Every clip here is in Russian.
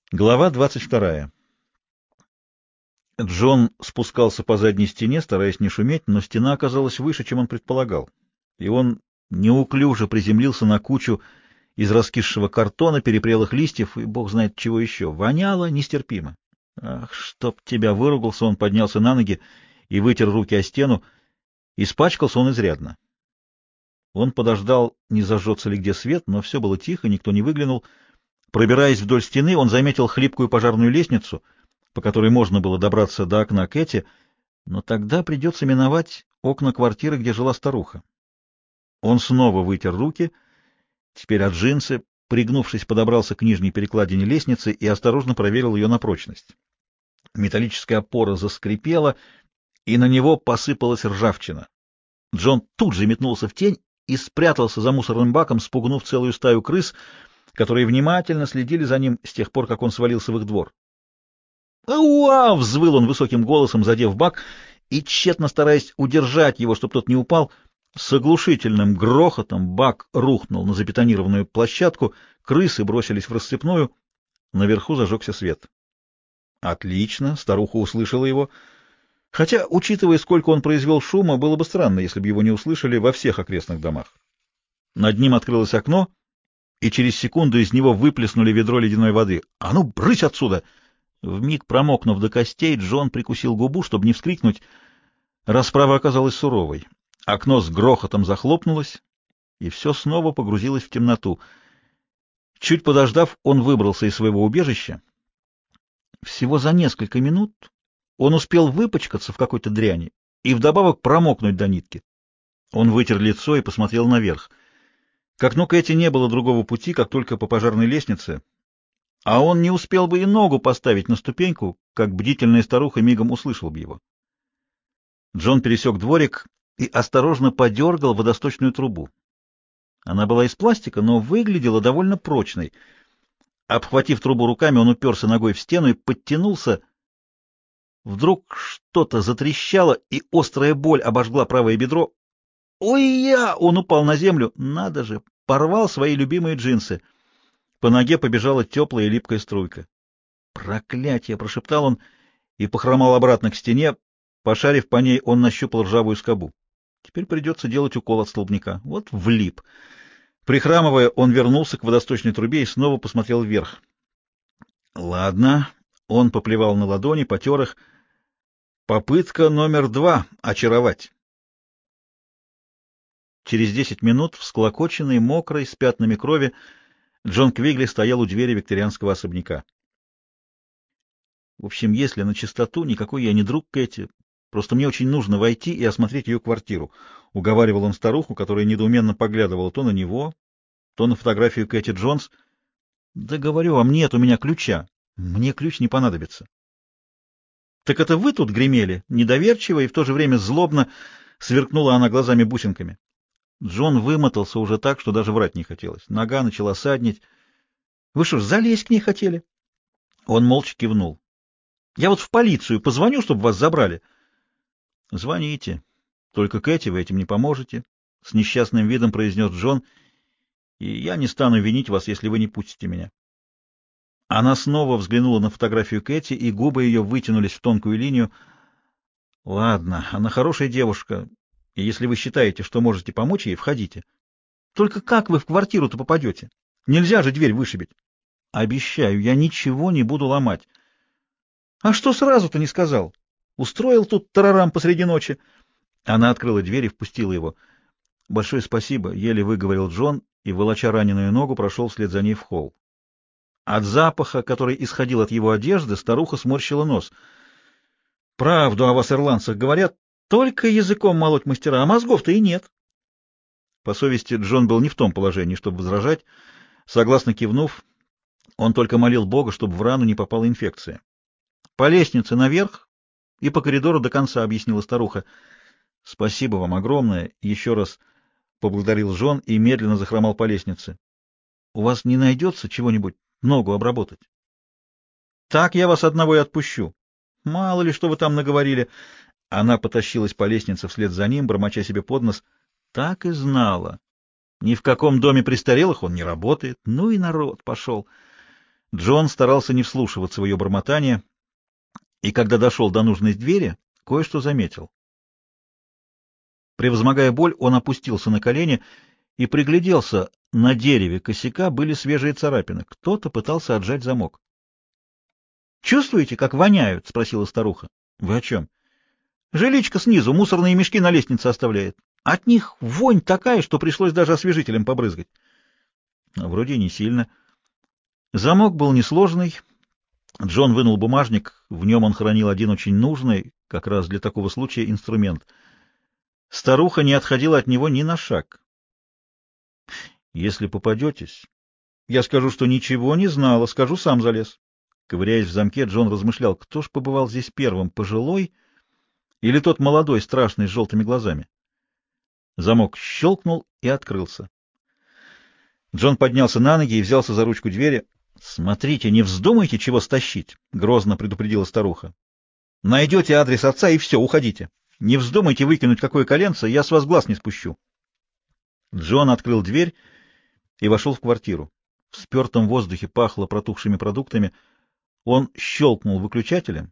Глава 22. Джон спускался по задней стене, стараясь не шуметь, но стена оказалась выше, чем он предполагал, и он неуклюже приземлился на кучу из раскисшего картона, перепрелых листьев и бог знает чего еще. Воняло нестерпимо. «Ах, чтоб тебя!» — выругался он, поднялся на ноги и вытер руки о стену. Испачкался он изрядно. Он подождал, не зажжется ли где свет, но все было тихо, никто не выглянул. Пробираясь вдоль стены, он заметил хлипкую пожарную лестницу, по которой можно было добраться до окна Кэти, но тогда придется миновать окна квартиры, где жила старуха. Он снова вытер руки, теперь от джинсы, пригнувшись, подобрался к нижней перекладине лестницы и осторожно проверил ее на прочность. Металлическая опора заскрипела, и на него посыпалась ржавчина. Джон тут же метнулся в тень и спрятался за мусорным баком, спугнув целую стаю крыс, которые внимательно следили за ним с тех пор, как он свалился в их двор. «Уа!» — взвыл он высоким голосом, задев бак, и, тщетно стараясь удержать его, чтобы тот не упал, с оглушительным грохотом бак рухнул на забетонированную площадку, крысы бросились в рассыпную, наверху зажегся свет. Отлично, старуха услышала его, хотя, учитывая, сколько он произвел шума, было бы странно, если бы его не услышали во всех окрестных домах. Над ним открылось окно, и через секунду из него выплеснули ведро ледяной воды. «А ну, брысь отсюда!» Вмиг промокнув до костей, Джон прикусил губу, чтобы не вскрикнуть. Расправа оказалась суровой. Окно с грохотом захлопнулось, и все снова погрузилось в темноту. Чуть подождав, он выбрался из своего убежища. Всего за несколько минут он успел выпачкаться в какой-то дряни и вдобавок промокнуть до нитки. Он вытер лицо и посмотрел наверх. К окну Кэти не было другого пути, как только по пожарной лестнице, а он не успел бы и ногу поставить на ступеньку, как бдительная старуха мигом услышал бы его. Джон пересек дворик и осторожно подергал водосточную трубу. Она была из пластика, но выглядела довольно прочной. Обхватив трубу руками, он уперся ногой в стену и подтянулся. Вдруг что-то затрещало, и острая боль обожгла правое бедро. «Ой-я!» — он упал на землю. Надо же, порвал свои любимые джинсы. По ноге побежала теплая и липкая струйка. «Проклятие!» — прошептал он и похромал обратно к стене. Пошарив по ней, он нащупал ржавую скобу. Теперь придется делать укол от столбняка. Вот влип. Прихрамывая, он вернулся к водосточной трубе и снова посмотрел вверх. Ладно. Он поплевал на ладони, потер их. Попытка номер 2 — очаровать. Через 10 минут, всклокоченный, мокрый, с пятнами крови, Джон Квигли стоял у двери викторианского особняка. В общем, если на чистоту, никакой я не друг Кэти. Просто мне очень нужно войти и осмотреть ее квартиру. Уговаривал он старуху, которая недоуменно поглядывала то на него, то на фотографию Кэти Джонс. Да говорю вам, нет у меня ключа. Мне ключ не понадобится. Так это вы тут гремели? Недоверчиво и в то же время злобно сверкнула она глазами-бусинками. Джон вымотался уже так, что даже врать не хотелось. Нога начала саднить. Вы что ж, залезть к ней хотели? Он молча кивнул. Я вот в полицию позвоню, чтобы вас забрали. Звоните. Только Кэти вы этим не поможете, — с несчастным видом произнес Джон, — и я не стану винить вас, если вы не пустите меня. Она снова взглянула на фотографию Кэти, и губы ее вытянулись в тонкую линию. Ладно, она хорошая девушка, и если вы считаете, что можете помочь ей, входите. Только как вы в квартиру-то попадете? Нельзя же дверь вышибить. Обещаю, я ничего не буду ломать. А что сразу-то не сказал? Устроил тут тарарам посреди ночи. Она открыла дверь и впустила его. «Большое спасибо», — еле выговорил Джон и, волоча раненую ногу, прошел вслед за ней в холл. От запаха, который исходил от его одежды, старуха сморщила нос. «Правду о вас, ирландцах, говорят, только языком молоть мастера, а мозгов-то и нет». По совести, Джон был не в том положении, чтобы возражать. Согласно кивнув, он только молил Бога, чтобы в рану не попала инфекция. «По лестнице наверх и по коридору до конца», — объяснила старуха. «Спасибо вам огромное», — еще раз поблагодарил Джон и медленно захромал по лестнице. У вас не найдется чего-нибудь ногу обработать? Так я вас одного и отпущу. Мало ли, что вы там наговорили. Она потащилась по лестнице вслед за ним, бормоча себе под нос. Так и знала. Ни в каком доме престарелых он не работает. Ну и народ пошел. Джон старался не вслушиваться в ее бормотание, и когда дошел до нужной двери, кое-что заметил. Превозмогая боль, он опустился на колени и пригляделся. На дереве косяка были свежие царапины. Кто-то пытался отжать замок. — Чувствуете, как воняют? — спросила старуха. — Вы о чем? — Жиличка снизу мусорные мешки на лестнице оставляет. От них вонь такая, что пришлось даже освежителем побрызгать. Вроде не сильно. Замок был несложный. Джон вынул бумажник. В нем он хранил один очень нужный, как раз для такого случая, инструмент. Старуха не отходила от него ни на шаг. Если попадетесь, я скажу, что ничего не знала, скажу, сам залез. Ковыряясь в замке, Джон размышлял, кто ж побывал здесь первым, пожилой или тот молодой, страшный, с желтыми глазами. Замок щелкнул и открылся. Джон поднялся на ноги и взялся за ручку двери. — Смотрите, не вздумайте чего стащить, — грозно предупредила старуха. — Найдете адрес отца и все, уходите. Не вздумайте выкинуть какое коленце, я с вас глаз не спущу. Джон открыл дверь и вошел в квартиру. В спертом воздухе пахло протухшими продуктами. Он щелкнул выключателем.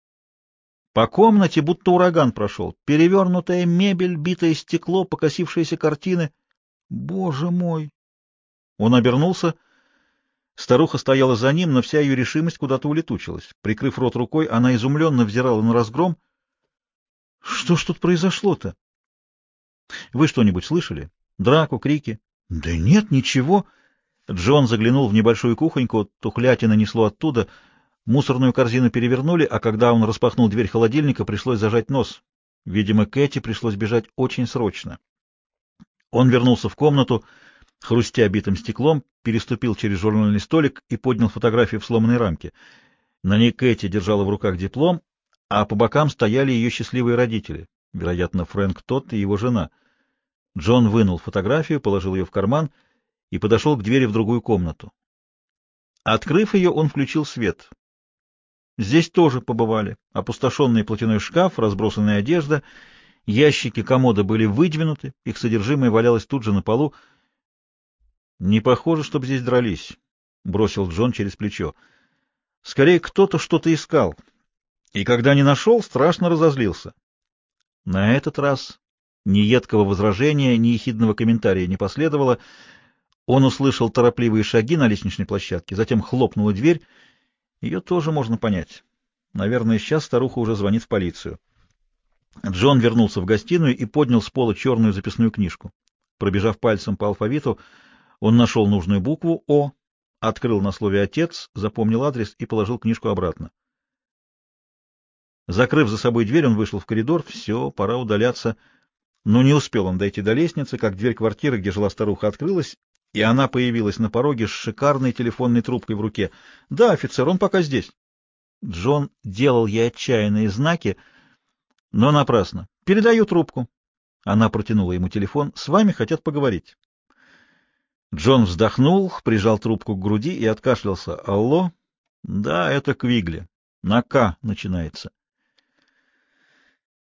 По комнате будто ураган прошел. Перевернутая мебель, битое стекло, покосившиеся картины. Боже мой! Он обернулся. Старуха стояла за ним, но вся ее решимость куда-то улетучилась. Прикрыв рот рукой, она изумленно взирала на разгром. — Что ж тут произошло-то? — Вы что-нибудь слышали? Драку, крики? — Да нет, ничего. Джон заглянул в небольшую кухоньку, тухлятина несло оттуда. Мусорную корзину перевернули, а когда он распахнул дверь холодильника, пришлось зажать нос. Видимо, Кэти пришлось бежать очень срочно. Он вернулся в комнату, хрустя битым стеклом, переступил через журнальный столик и поднял фотографию в сломанной рамке. На ней Кэти держала в руках диплом, а по бокам стояли ее счастливые родители, вероятно, Фрэнк Тодд и его жена. Джон вынул фотографию, положил ее в карман и подошел к двери в другую комнату. Открыв ее, он включил свет. Здесь тоже побывали. Опустошенный платяной шкаф, разбросанная одежда, ящики комода были выдвинуты, их содержимое валялось тут же на полу. «Не похоже, чтобы здесь дрались», — бросил Джон через плечо. «Скорее, кто-то что-то искал, и когда не нашел, страшно разозлился». На этот раз ни едкого возражения, ни ехидного комментария не последовало. Он услышал торопливые шаги на лестничной площадке, затем хлопнула дверь. Ее тоже можно понять. Наверное, сейчас старуха уже звонит в полицию. Джон вернулся в гостиную и поднял с пола черную записную книжку. Пробежав пальцем по алфавиту, он нашел нужную букву «О», открыл на слове «отец», запомнил адрес и положил книжку обратно. Закрыв за собой дверь, он вышел в коридор. Все, пора удаляться. Но не успел он дойти до лестницы, как дверь квартиры, где жила старуха, открылась, и она появилась на пороге с шикарной телефонной трубкой в руке. — Да, офицер, он пока здесь. Джон делал ей отчаянные знаки, но напрасно. — Передаю трубку. Она протянула ему телефон. — С вами хотят поговорить. Джон вздохнул, прижал трубку к груди и откашлялся. — Алло? — Да, это Квигли. На «К» начинается.